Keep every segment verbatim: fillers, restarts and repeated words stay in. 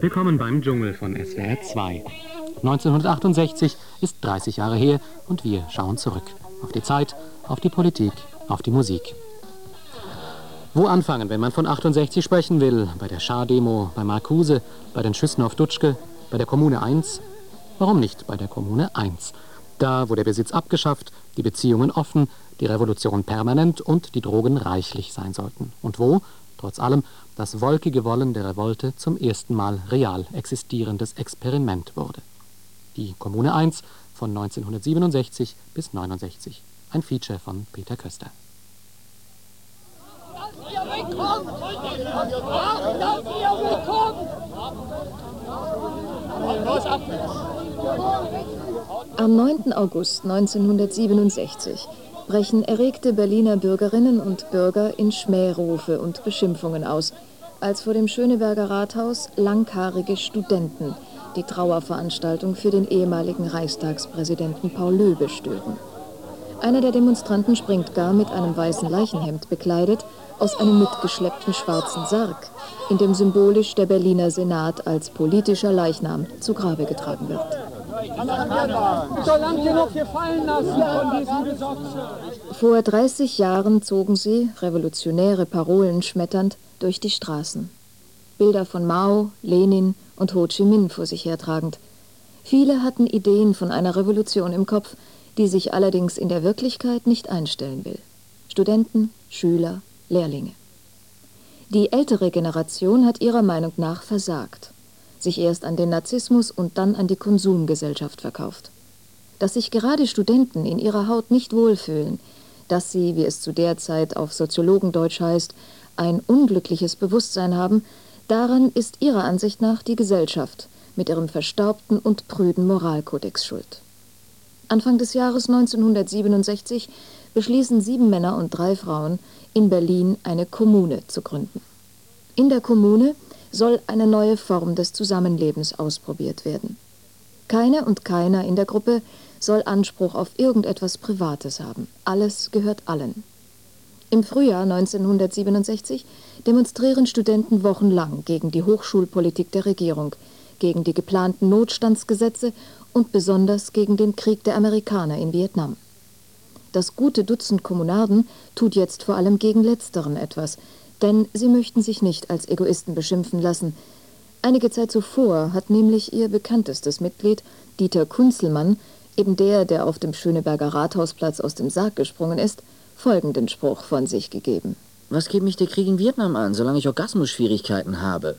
Willkommen beim Dschungel von S W R zwei. neunzehnhundertachtundsechzig ist dreißig Jahre her und wir schauen zurück. Auf die Zeit, auf die Politik, auf die Musik. Wo anfangen, wenn man von achtundsechzig sprechen will? Bei der Schar-Demo, bei Marcuse, bei den Schüssen auf Dutschke, bei der Kommune eins? Warum nicht bei der Kommune eins? Da, wo der Besitz abgeschafft, die Beziehungen offen, die Revolution permanent und die Drogen reichlich sein sollten. Und wo, trotz allem, das wolkige Wollen der Revolte zum ersten Mal real existierendes Experiment wurde. Die Kommune eins von neunzehnhundertsiebenundsechzig bis neunundsechzig. Ein Feature von Peter Köster. Am neunten August neunzehnhundertsiebenundsechzig brechen erregte Berliner Bürgerinnen und Bürger in Schmährufe und Beschimpfungen aus, als vor dem Schöneberger Rathaus langhaarige Studenten die Trauerveranstaltung für den ehemaligen Reichstagspräsidenten Paul Löbe stören. Einer der Demonstranten springt gar mit einem weißen Leichenhemd bekleidet aus einem mitgeschleppten schwarzen Sarg, in dem symbolisch der Berliner Senat als politischer Leichnam zu Grabe getragen wird. Vor dreißig Jahren zogen sie, revolutionäre Parolen schmetternd, durch die Straßen. Bilder von Mao, Lenin und Ho Chi Minh vor sich hertragend. Viele hatten Ideen von einer Revolution im Kopf, die sich allerdings in der Wirklichkeit nicht einstellen will. Studenten, Schüler, Lehrlinge. Die ältere Generation hat ihrer Meinung nach versagt, sich erst an den Narzissmus und dann an die Konsumgesellschaft verkauft. Dass sich gerade Studenten in ihrer Haut nicht wohlfühlen, dass sie, wie es zu der Zeit auf Soziologendeutsch heißt, ein unglückliches Bewusstsein haben, daran ist ihrer Ansicht nach die Gesellschaft mit ihrem verstaubten und prüden Moralkodex schuld. Anfang des Jahres neunzehnhundertsiebenundsechzig beschließen sieben Männer und drei Frauen, in Berlin eine Kommune zu gründen. In der Kommune soll eine neue Form des Zusammenlebens ausprobiert werden. Keine und keiner in der Gruppe soll Anspruch auf irgendetwas Privates haben. Alles gehört allen. Im Frühjahr neunzehnhundertsiebenundsechzig demonstrieren Studenten wochenlang gegen die Hochschulpolitik der Regierung, gegen die geplanten Notstandsgesetze und besonders gegen den Krieg der Amerikaner in Vietnam. Das gute Dutzend Kommunarden tut jetzt vor allem gegen Letzteren etwas, denn sie möchten sich nicht als Egoisten beschimpfen lassen. Einige Zeit zuvor hat nämlich ihr bekanntestes Mitglied, Dieter Kunzelmann, eben der, der auf dem Schöneberger Rathausplatz aus dem Sarg gesprungen ist, folgenden Spruch von sich gegeben. Was geht mich der Krieg in Vietnam an, solange ich Orgasmusschwierigkeiten habe?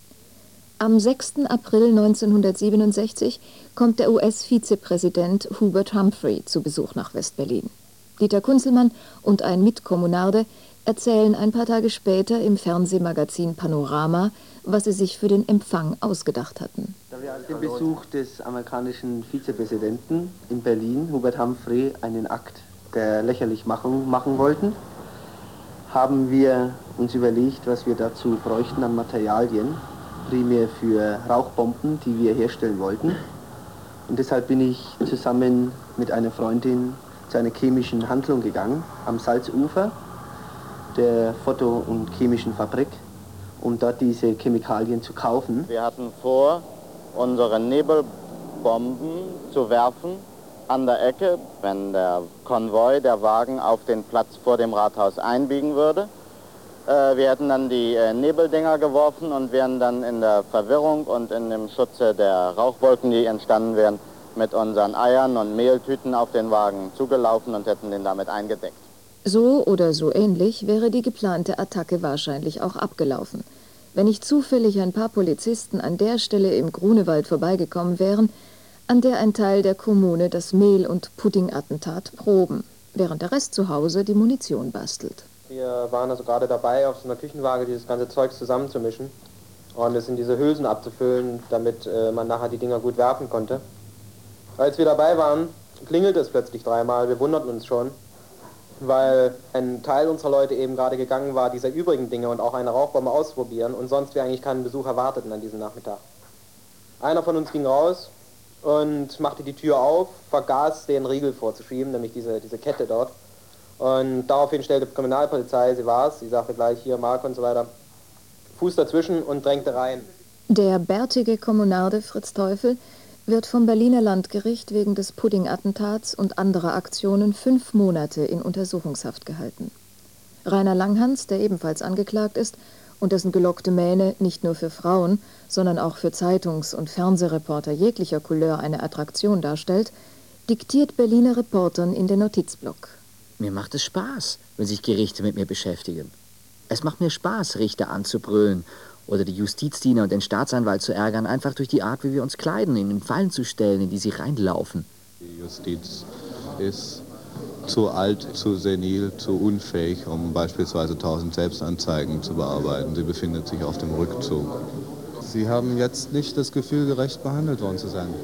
Am sechsten April neunzehnhundertsiebenundsechzig kommt der U S-Vizepräsident Hubert Humphrey zu Besuch nach West-Berlin. Dieter Kunzelmann und ein Mitkommunarde erzählen ein paar Tage später im Fernsehmagazin Panorama, was sie sich für den Empfang ausgedacht hatten. Da wir an dem Besuch des amerikanischen Vizepräsidenten in Berlin, Hubert Humphrey, einen Akt der Lächerlichmachung machen wollten, haben wir uns überlegt, was wir dazu bräuchten an Materialien, primär für Rauchbomben, die wir herstellen wollten. Und deshalb bin ich zusammen mit einer Freundin zu einer chemischen Handlung gegangen, am Salzufer der Foto- und chemischen Fabrik, um dort diese Chemikalien zu kaufen. Wir hatten vor, unsere Nebelbomben zu werfen an der Ecke, wenn der Konvoi, der Wagen, auf den Platz vor dem Rathaus einbiegen würde. Äh, wir hätten dann die äh, Nebeldinger geworfen und wären dann in der Verwirrung und in dem Schutze der Rauchwolken, die entstanden wären, mit unseren Eiern und Mehltüten auf den Wagen zugelaufen und hätten den damit eingedeckt. So oder so ähnlich wäre die geplante Attacke wahrscheinlich auch abgelaufen. Wenn nicht zufällig ein paar Polizisten an der Stelle im Grunewald vorbeigekommen wären, an der ein Teil der Kommune das Mehl- und Puddingattentat proben, während der Rest zu Hause die Munition bastelt. Wir waren also gerade dabei, auf so einer Küchenwaage dieses ganze Zeugs zusammenzumischen und es in diese Hülsen abzufüllen, damit äh, man nachher die Dinger gut werfen konnte. Als wir dabei waren, klingelte es plötzlich dreimal, wir wunderten uns schon, weil ein Teil unserer Leute eben gerade gegangen war, diese übrigen Dinge und auch eine Rauchbombe auszuprobieren und sonst wir eigentlich keinen Besuch erwarteten an diesem Nachmittag. Einer von uns ging raus und machte die Tür auf, vergaß den Riegel vorzuschieben, nämlich diese, diese Kette dort. Und daraufhin stellte die Kriminalpolizei, sie war es, sie sagte gleich hier Mark und so weiter, Fuß dazwischen und drängte rein. Der bärtige Kommunarde Fritz Teufel wird vom Berliner Landgericht wegen des Pudding-Attentats und anderer Aktionen fünf Monate in Untersuchungshaft gehalten. Rainer Langhans, der ebenfalls angeklagt ist und dessen gelockte Mähne nicht nur für Frauen, sondern auch für Zeitungs- und Fernsehreporter jeglicher Couleur eine Attraktion darstellt, diktiert Berliner Reportern in den Notizblock. Mir macht es Spaß, wenn sich Gerichte mit mir beschäftigen. Es macht mir Spaß, Richter anzubrüllen oder die Justizdiener und den Staatsanwalt zu ärgern, einfach durch die Art, wie wir uns kleiden, ihnen Fallen zu stellen, in die sie reinlaufen. Die Justiz ist zu alt, zu senil, zu unfähig, um beispielsweise tausend Selbstanzeigen zu bearbeiten. Sie befindet sich auf dem Rückzug. Sie haben jetzt nicht das Gefühl, gerecht behandelt worden zu sein.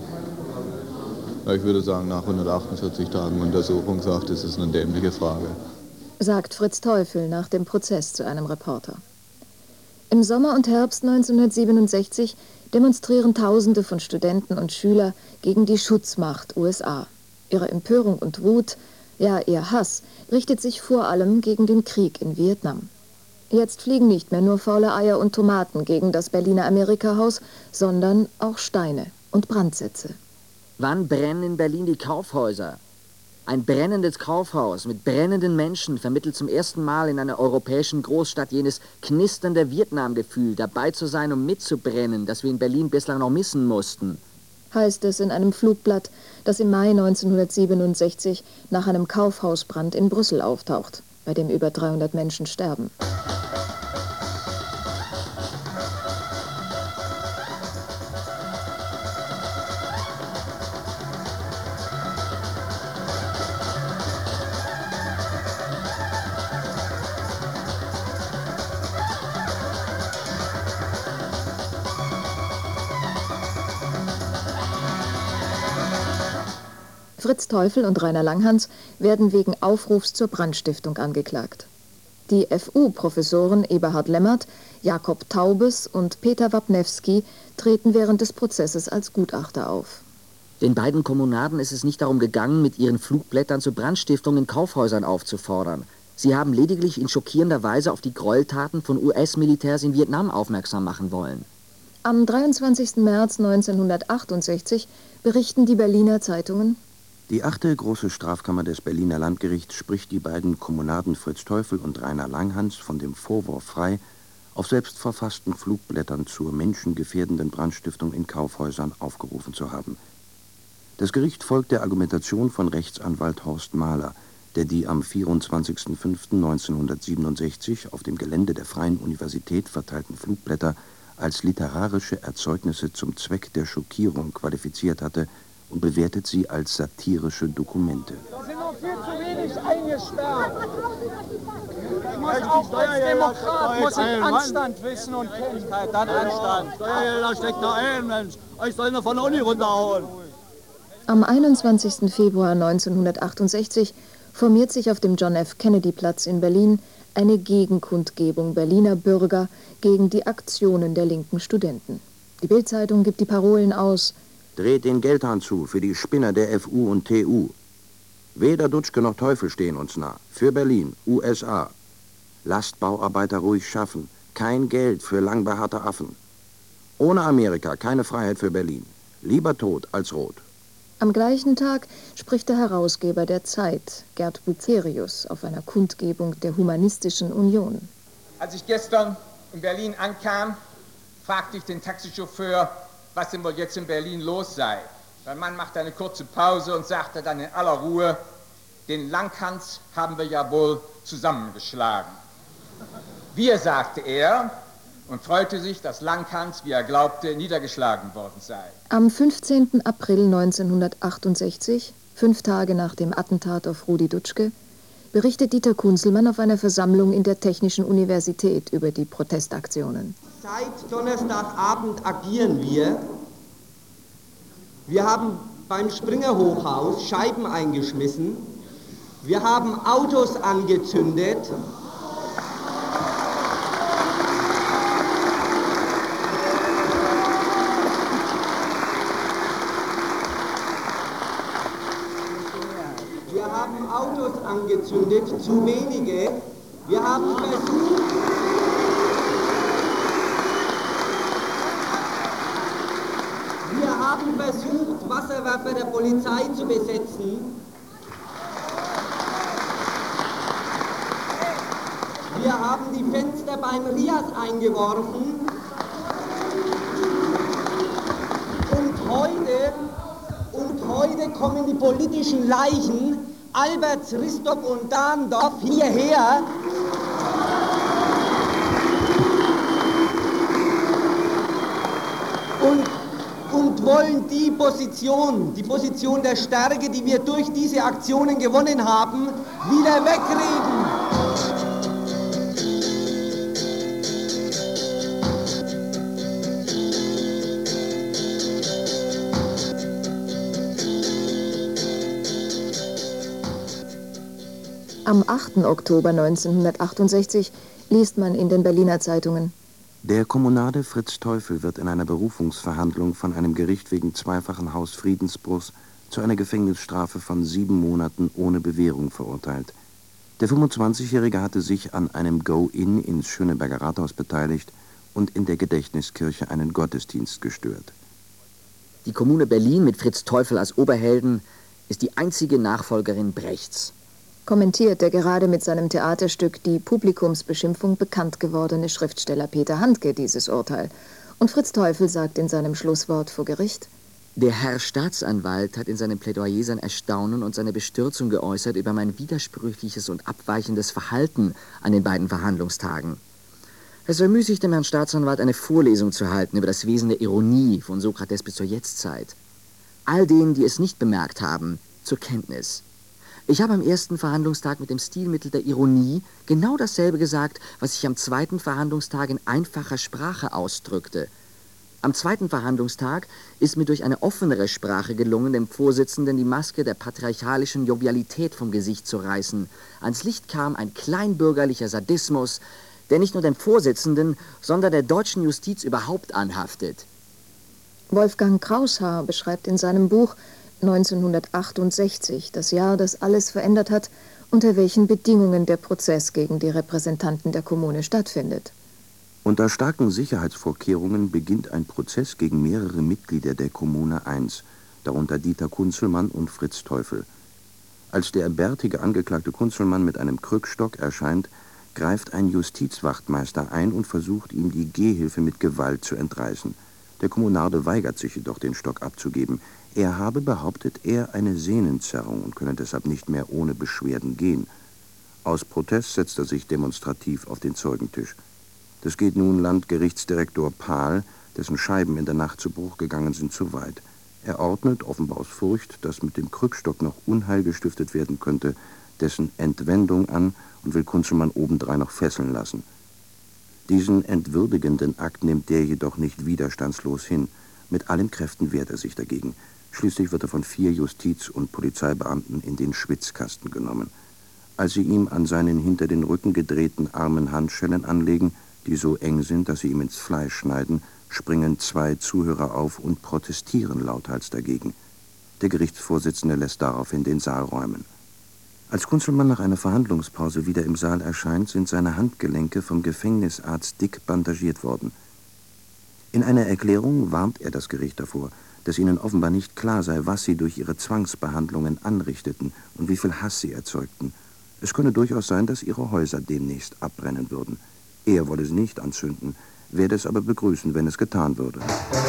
Ich würde sagen, nach hundertachtundvierzig Tagen Untersuchungshaft ist es eine dämliche Frage. Sagt Fritz Teufel nach dem Prozess zu einem Reporter. Im Sommer und Herbst neunzehnhundertsiebenundsechzig demonstrieren Tausende von Studenten und Schülern gegen die Schutzmacht U S A. Ihre Empörung und Wut, ja ihr Hass, richtet sich vor allem gegen den Krieg in Vietnam. Jetzt fliegen nicht mehr nur faule Eier und Tomaten gegen das Berliner Amerikahaus, sondern auch Steine und Brandsätze. Wann brennen in Berlin die Kaufhäuser? Ein brennendes Kaufhaus mit brennenden Menschen vermittelt zum ersten Mal in einer europäischen Großstadt jenes knisternde Vietnamgefühl, dabei zu sein, um mitzubrennen, das wir in Berlin bislang noch missen mussten. Heißt es in einem Flugblatt, das im Mai neunzehnhundertsiebenundsechzig nach einem Kaufhausbrand in Brüssel auftaucht, bei dem über dreihundert Menschen sterben. Fritz Teufel und Rainer Langhans werden wegen Aufrufs zur Brandstiftung angeklagt. Die F U-Professoren Eberhard Lemmert, Jakob Taubes und Peter Wapniewski treten während des Prozesses als Gutachter auf. Den beiden Kommunarden ist es nicht darum gegangen, mit ihren Flugblättern zur Brandstiftung in Kaufhäusern aufzufordern. Sie haben lediglich in schockierender Weise auf die Gräueltaten von U S-Militärs in Vietnam aufmerksam machen wollen. Am dreiundzwanzigsten März neunzehnhundertachtundsechzig berichten die Berliner Zeitungen: Die achte Große Strafkammer des Berliner Landgerichts spricht die beiden Kommunarden Fritz Teufel und Rainer Langhans von dem Vorwurf frei, auf selbstverfassten Flugblättern zur menschengefährdenden Brandstiftung in Kaufhäusern aufgerufen zu haben. Das Gericht folgt der Argumentation von Rechtsanwalt Horst Mahler, der die am vierundzwanzigsten fünften neunzehnhundertsiebenundsechzig auf dem Gelände der Freien Universität verteilten Flugblätter als literarische Erzeugnisse zum Zweck der Schockierung qualifiziert hatte und bewertet sie als satirische Dokumente. Da sind noch viel zu wenig eingesperrt. Ich muss auch als Demokrat muss ich Anstand wissen und kennen. Dann Anstand. Da steckt noch ein Mensch. Ich soll noch von der Uni runterhauen. Am einundzwanzigsten Februar neunzehnhundertachtundsechzig formiert sich auf dem John F. Kennedy-Platz in Berlin eine Gegenkundgebung Berliner Bürger gegen die Aktionen der linken Studenten. Die Bild-Zeitung gibt die Parolen aus: Dreht den Geldhahn zu für die Spinner der F U und T U. Weder Dutschke noch Teufel stehen uns nah. Für Berlin, U S A. Lasst Bauarbeiter ruhig schaffen. Kein Geld für langbehaarte Affen. Ohne Amerika keine Freiheit für Berlin. Lieber tot als rot. Am gleichen Tag spricht der Herausgeber der Zeit, Gerd Bucerius, auf einer Kundgebung der Humanistischen Union. Als ich gestern in Berlin ankam, fragte ich den Taxichauffeur, was denn wohl jetzt in Berlin los sei. Der Mann machte eine kurze Pause und sagte dann in aller Ruhe: Den Langhans haben wir ja wohl zusammengeschlagen. Wir, sagte er, und freute sich, dass Langhans, wie er glaubte, niedergeschlagen worden sei. Am fünfzehnten April neunzehnhundertachtundsechzig, fünf Tage nach dem Attentat auf Rudi Dutschke, berichtet Dieter Kunzelmann auf einer Versammlung in der Technischen Universität über die Protestaktionen. Seit Donnerstagabend agieren wir. Wir haben beim Springer Hochhaus Scheiben eingeschmissen. Wir haben Autos angezündet. Wir haben Autos angezündet, zu wenige. Wir haben versucht... haben versucht, Wasserwerfer der Polizei zu besetzen. Wir haben die Fenster beim Rias eingeworfen. Und heute, und heute kommen die politischen Leichen Alberts, Ristock und Dahndorf hierher. Und, und wollen die Position, die Position der Stärke, die wir durch diese Aktionen gewonnen haben, wieder wegreden. Am achten Oktober neunzehnhundertachtundsechzig liest man in den Berliner Zeitungen: Der Kommunarde Fritz Teufel wird in einer Berufungsverhandlung von einem Gericht wegen zweifachen Hausfriedensbruchs zu einer Gefängnisstrafe von sieben Monaten ohne Bewährung verurteilt. Der fünfundzwanzigjährige hatte sich an einem Go-In ins Schöneberger Rathaus beteiligt und in der Gedächtniskirche einen Gottesdienst gestört. Die Kommune Berlin mit Fritz Teufel als Oberhelden ist die einzige Nachfolgerin Brechts. Kommentiert der gerade mit seinem Theaterstück Die Publikumsbeschimpfung bekannt gewordene Schriftsteller Peter Handke dieses Urteil. Und Fritz Teufel sagt in seinem Schlusswort vor Gericht: Der Herr Staatsanwalt hat in seinem Plädoyer sein Erstaunen und seine Bestürzung geäußert über mein widersprüchliches und abweichendes Verhalten an den beiden Verhandlungstagen. Es soll müßig dem Herrn Staatsanwalt eine Vorlesung zu halten über das Wesen der Ironie von Sokrates bis zur Jetztzeit. All denen, die es nicht bemerkt haben, zur Kenntnis. Ich habe am ersten Verhandlungstag mit dem Stilmittel der Ironie genau dasselbe gesagt, was ich am zweiten Verhandlungstag in einfacher Sprache ausdrückte. Am zweiten Verhandlungstag ist mir durch eine offenere Sprache gelungen, dem Vorsitzenden die Maske der patriarchalischen Jovialität vom Gesicht zu reißen. Ans Licht kam ein kleinbürgerlicher Sadismus, der nicht nur dem Vorsitzenden, sondern der deutschen Justiz überhaupt anhaftet. Wolfgang Kraushaar beschreibt in seinem Buch neunzehnhundertachtundsechzig, das Jahr, das alles verändert hat, unter welchen Bedingungen der Prozess gegen die Repräsentanten der Kommune stattfindet. Unter starken Sicherheitsvorkehrungen beginnt ein Prozess gegen mehrere Mitglieder der Kommune eins, darunter Dieter Kunzelmann und Fritz Teufel. Als der bärtige Angeklagte Kunzelmann mit einem Krückstock erscheint, greift ein Justizwachtmeister ein und versucht, ihm die Gehhilfe mit Gewalt zu entreißen. Der Kommunarde weigert sich jedoch, den Stock abzugeben. Er habe, behauptet er, eine Sehnenzerrung und könne deshalb nicht mehr ohne Beschwerden gehen. Aus Protest setzt er sich demonstrativ auf den Zeugentisch. Das geht nun Landgerichtsdirektor Pahl, dessen Scheiben in der Nacht zu Bruch gegangen sind, zu weit. Er ordnet, offenbar aus Furcht, dass mit dem Krückstock noch Unheil gestiftet werden könnte, dessen Entwendung an und will Kunzelmann obendrein noch fesseln lassen. Diesen entwürdigenden Akt nimmt der jedoch nicht widerstandslos hin. Mit allen Kräften wehrt er sich dagegen. Schließlich wird er von vier Justiz- und Polizeibeamten in den Schwitzkasten genommen. Als sie ihm an seinen hinter den Rücken gedrehten Armen Handschellen anlegen, die so eng sind, dass sie ihm ins Fleisch schneiden, springen zwei Zuhörer auf und protestieren lauthals dagegen. Der Gerichtsvorsitzende lässt daraufhin den Saal räumen. Als Kunzelmann nach einer Verhandlungspause wieder im Saal erscheint, sind seine Handgelenke vom Gefängnisarzt dick bandagiert worden. In einer Erklärung warnt er das Gericht davor, dass ihnen offenbar nicht klar sei, was sie durch ihre Zwangsbehandlungen anrichteten und wie viel Hass sie erzeugten. Es könne durchaus sein, dass ihre Häuser demnächst abbrennen würden. Er wolle sie nicht anzünden, werde es aber begrüßen, wenn es getan würde.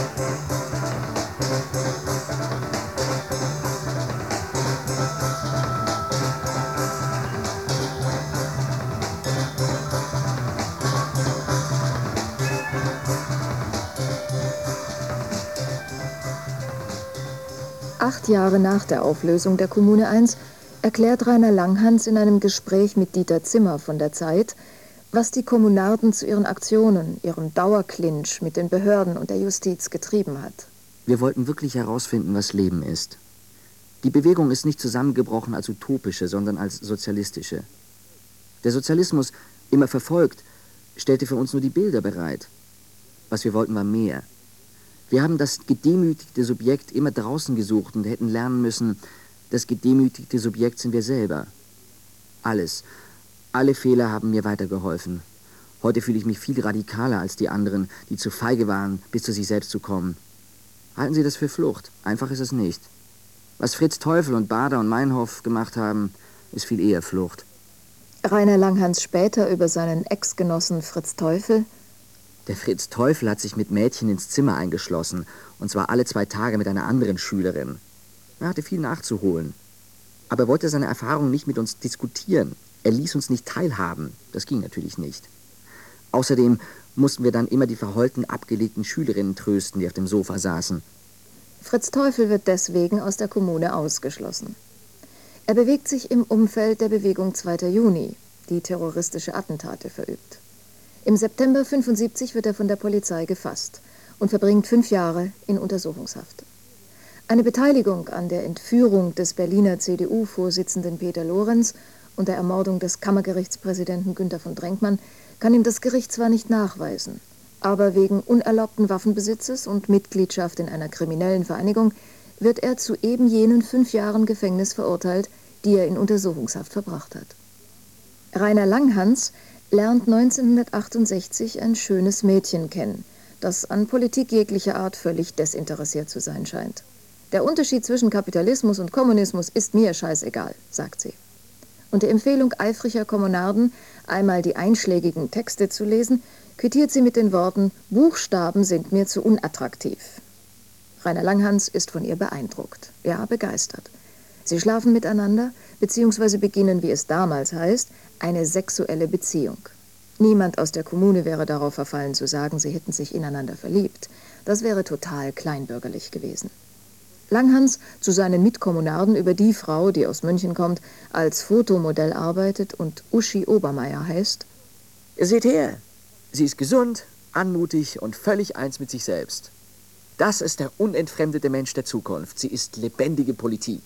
Acht Jahre nach der Auflösung der Kommune eins erklärt Rainer Langhans in einem Gespräch mit Dieter Zimmer von der Zeit, was die Kommunarden zu ihren Aktionen, ihrem Dauerclinch mit den Behörden und der Justiz getrieben hat. Wir wollten wirklich herausfinden, was Leben ist. Die Bewegung ist nicht zusammengebrochen als utopische, sondern als sozialistische. Der Sozialismus, immer verfolgt, stellte für uns nur die Bilder bereit. Was wir wollten, war mehr. Wir haben das gedemütigte Subjekt immer draußen gesucht und hätten lernen müssen, das gedemütigte Subjekt sind wir selber. Alles, alle Fehler haben mir weitergeholfen. Heute fühle ich mich viel radikaler als die anderen, die zu feige waren, bis zu sich selbst zu kommen. Halten Sie das für Flucht? Einfach ist es nicht. Was Fritz Teufel und Bader und Meinhof gemacht haben, ist viel eher Flucht. Rainer Langhans später über seinen Ex-Genossen Fritz Teufel. Der Fritz Teufel hat sich mit Mädchen ins Zimmer eingeschlossen, und zwar alle zwei Tage mit einer anderen Schülerin. Er hatte viel nachzuholen. Aber er wollte seine Erfahrungen nicht mit uns diskutieren. Er ließ uns nicht teilhaben. Das ging natürlich nicht. Außerdem mussten wir dann immer die verheulten, abgelegten Schülerinnen trösten, die auf dem Sofa saßen. Fritz Teufel wird deswegen aus der Kommune ausgeschlossen. Er bewegt sich im Umfeld der Bewegung zweiter Juni, die terroristische Attentate verübt. Im September fünfundsiebzig wird er von der Polizei gefasst und verbringt fünf Jahre in Untersuchungshaft. Eine Beteiligung an der Entführung des Berliner C D U-Vorsitzenden Peter Lorenz und der Ermordung des Kammergerichtspräsidenten Günther von Drenkmann kann ihm das Gericht zwar nicht nachweisen, aber wegen unerlaubten Waffenbesitzes und Mitgliedschaft in einer kriminellen Vereinigung wird er zu eben jenen fünf Jahren Gefängnis verurteilt, die er in Untersuchungshaft verbracht hat. Rainer Langhans lernt neunzehnhundertachtundsechzig ein schönes Mädchen kennen, das an Politik jeglicher Art völlig desinteressiert zu sein scheint. Der Unterschied zwischen Kapitalismus und Kommunismus ist mir scheißegal, sagt sie. Und der Empfehlung eifriger Kommunarden, einmal die einschlägigen Texte zu lesen, quittiert sie mit den Worten: Buchstaben sind mir zu unattraktiv. Rainer Langhans ist von ihr beeindruckt, ja begeistert. Sie schlafen miteinander, beziehungsweise beginnen, wie es damals heißt, eine sexuelle Beziehung. Niemand aus der Kommune wäre darauf verfallen zu sagen, sie hätten sich ineinander verliebt. Das wäre total kleinbürgerlich gewesen. Langhans zu seinen Mitkommunarden über die Frau, die aus München kommt, als Fotomodell arbeitet und Uschi Obermeier heißt: Seht her, sie ist gesund, anmutig und völlig eins mit sich selbst. Das ist der unentfremdete Mensch der Zukunft. Sie ist lebendige Politik.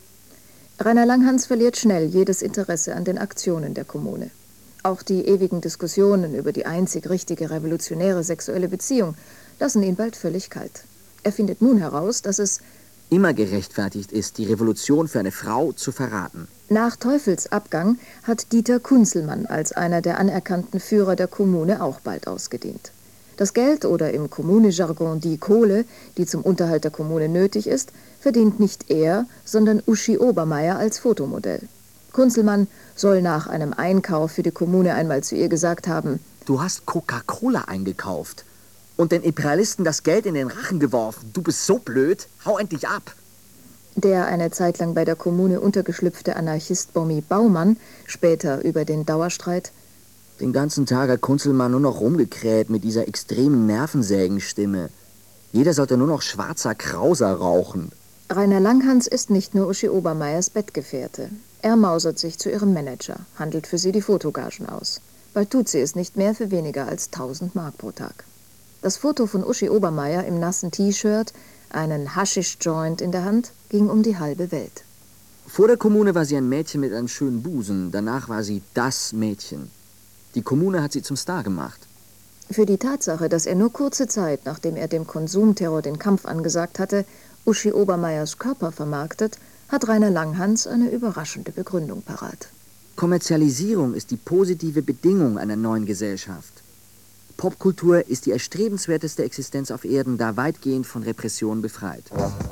Rainer Langhans verliert schnell jedes Interesse an den Aktionen der Kommune. Auch die ewigen Diskussionen über die einzig richtige revolutionäre sexuelle Beziehung lassen ihn bald völlig kalt. Er findet nun heraus, dass es immer gerechtfertigt ist, die Revolution für eine Frau zu verraten. Nach Teufels Abgang hat Dieter Kunzelmann als einer der anerkannten Führer der Kommune auch bald ausgedient. Das Geld oder im Kommunejargon die Kohle, die zum Unterhalt der Kommune nötig ist, verdient nicht er, sondern Uschi Obermeier als Fotomodell. Kunzelmann soll nach einem Einkauf für die Kommune einmal zu ihr gesagt haben: Du hast Coca-Cola eingekauft und den Imperialisten das Geld in den Rachen geworfen. Du bist so blöd, hau endlich ab. Der eine Zeit lang bei der Kommune untergeschlüpfte Anarchist Bommi Baumann, später über den Dauerstreit: Den ganzen Tag hat Kunzelmann nur noch rumgekräht mit dieser extremen Nervensägenstimme. Jeder sollte nur noch schwarzer Krauser rauchen. Rainer Langhans ist nicht nur Uschi Obermeiers Bettgefährte. Er mausert sich zu ihrem Manager, handelt für sie die Fotogagen aus. Bald tut sie es nicht mehr für weniger als tausend Mark pro Tag. Das Foto von Uschi Obermeier im nassen T-Shirt, einen Haschisch-Joint in der Hand, ging um die halbe Welt. Vor der Kommune war sie ein Mädchen mit einem schönen Busen. Danach war sie das Mädchen. Die Kommune hat sie zum Star gemacht. Für die Tatsache, dass er nur kurze Zeit, nachdem er dem Konsumterror den Kampf angesagt hatte, Uschi Obermeiers Körper vermarktet, hat Rainer Langhans eine überraschende Begründung parat. Kommerzialisierung ist die positive Bedingung einer neuen Gesellschaft. Popkultur ist die erstrebenswerteste Existenz auf Erden, da weitgehend von Repression befreit.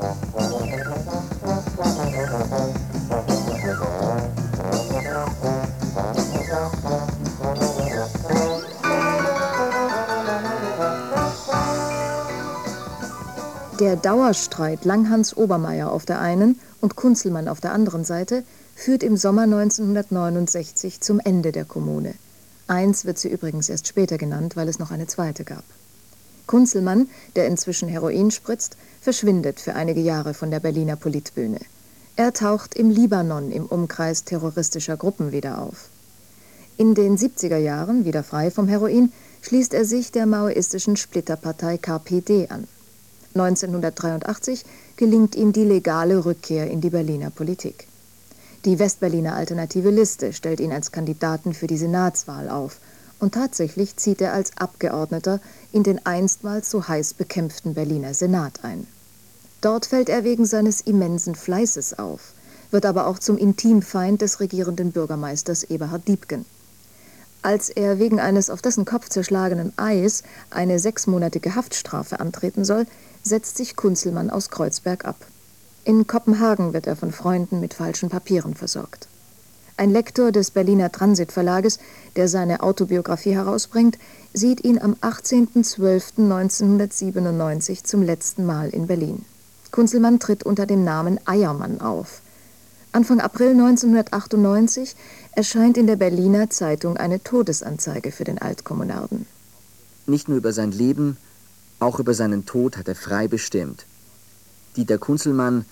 Der Dauerstreit Langhans-Obermeier auf der einen und Kunzelmann auf der anderen Seite führt im Sommer neunzehnhundertneunundsechzig zum Ende der Kommune. Eins wird sie übrigens erst später genannt, weil es noch eine zweite gab. Kunzelmann, der inzwischen Heroin spritzt, verschwindet für einige Jahre von der Berliner Politbühne. Er taucht im Libanon im Umkreis terroristischer Gruppen wieder auf. In den siebziger Jahren, wieder frei vom Heroin, schließt er sich der maoistischen Splitterpartei K P D an. neunzehnhundertdreiundachtzig gelingt ihm die legale Rückkehr in die Berliner Politik. Die Westberliner Alternative Liste stellt ihn als Kandidaten für die Senatswahl auf und tatsächlich zieht er als Abgeordneter in den einstmals so heiß bekämpften Berliner Senat ein. Dort fällt er wegen seines immensen Fleißes auf, wird aber auch zum Intimfeind des regierenden Bürgermeisters Eberhard Diepgen. Als er wegen eines auf dessen Kopf zerschlagenen Eis eine sechsmonatige Haftstrafe antreten soll, setzt sich Kunzelmann aus Kreuzberg ab. In Kopenhagen wird er von Freunden mit falschen Papieren versorgt. Ein Lektor des Berliner Transitverlages, der seine Autobiografie herausbringt, sieht ihn am achtzehnten zwölften neunzehnhundertsiebenundneunzig zum letzten Mal in Berlin. Kunzelmann tritt unter dem Namen Eiermann auf. Anfang April neunzehnhundertachtundneunzig erscheint in der Berliner Zeitung eine Todesanzeige für den Altkommunarden. Nicht nur über sein Leben, auch über seinen Tod hat er frei bestimmt. Dieter Kunzelmann,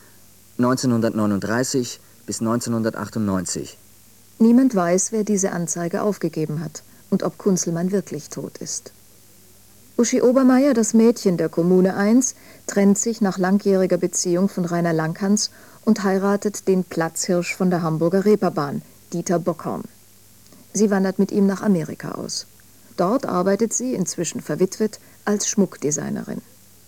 neunzehnhundertneununddreißig bis neunzehnhundertachtundneunzig. Niemand weiß, wer diese Anzeige aufgegeben hat und ob Kunzelmann wirklich tot ist. Uschi Obermeier, das Mädchen der Kommune eins, trennt sich nach langjähriger Beziehung von Rainer Langhans und heiratet den Platzhirsch von der Hamburger Reeperbahn, Dieter Bockhorn. Sie wandert mit ihm nach Amerika aus. Dort arbeitet sie, inzwischen verwitwet, als Schmuckdesignerin.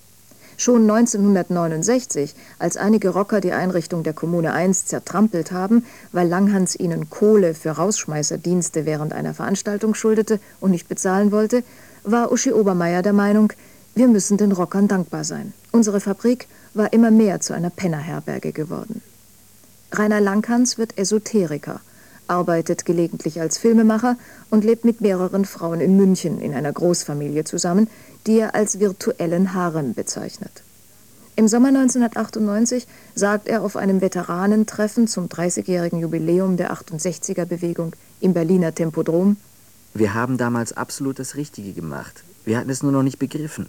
Schon neunzehnhundertneunundsechzig, als einige Rocker die Einrichtung der Kommune eins zertrampelt haben, weil Langhans ihnen Kohle für Rausschmeißerdienste während einer Veranstaltung schuldete und nicht bezahlen wollte, war Uschi Obermeier der Meinung, wir müssen den Rockern dankbar sein. Unsere Fabrik war immer mehr zu einer Pennerherberge geworden. Rainer Langhans wird Esoteriker, arbeitet gelegentlich als Filmemacher und lebt mit mehreren Frauen in München in einer Großfamilie zusammen, die er als virtuellen Harem bezeichnet. Im Sommer neunzehnhundertachtundneunzig sagt er auf einem Veteranentreffen zum dreißigjährigen Jubiläum der achtundsechziger-Bewegung im Berliner Tempodrom: Wir haben damals absolut das Richtige gemacht. Wir hatten es nur noch nicht begriffen.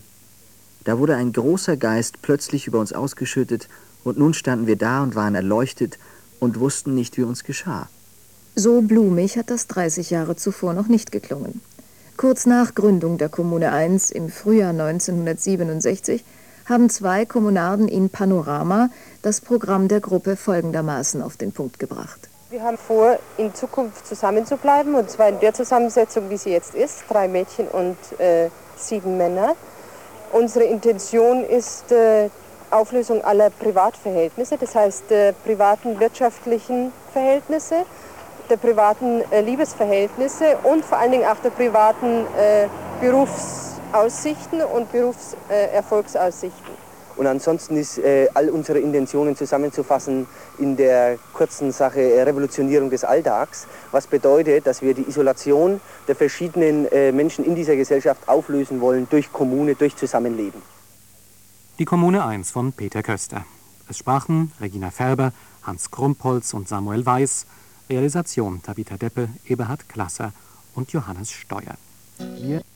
Da wurde ein großer Geist plötzlich über uns ausgeschüttet und nun standen wir da und waren erleuchtet und wussten nicht, wie uns geschah. So blumig hat das dreißig Jahre zuvor noch nicht geklungen. Kurz nach Gründung der Kommune eins im Frühjahr neunzehnhundertsiebenundsechzig haben zwei Kommunarden in Panorama das Programm der Gruppe folgendermaßen auf den Punkt gebracht. Wir haben vor, in Zukunft zusammenzubleiben, und zwar in der Zusammensetzung, wie sie jetzt ist, drei Mädchen und äh, sieben Männer. Unsere Intention ist äh, Auflösung aller Privatverhältnisse, das heißt äh, privaten wirtschaftlichen Verhältnisse, der privaten äh, Liebesverhältnisse und vor allen Dingen auch der privaten äh, Berufsaussichten und Berufserfolgsaussichten. Und ansonsten ist äh, all unsere Intentionen zusammenzufassen in der kurzen Sache äh, Revolutionierung des Alltags, was bedeutet, dass wir die Isolation der verschiedenen äh, Menschen in dieser Gesellschaft auflösen wollen durch Kommune, durch Zusammenleben. Die Kommune eins von Peter Köster. Es sprachen Regina Färber, Hans Krumpholz und Samuel Weiß. Realisation Tabitha Deppe, Eberhard Klasser und Johannes Steuer. Wir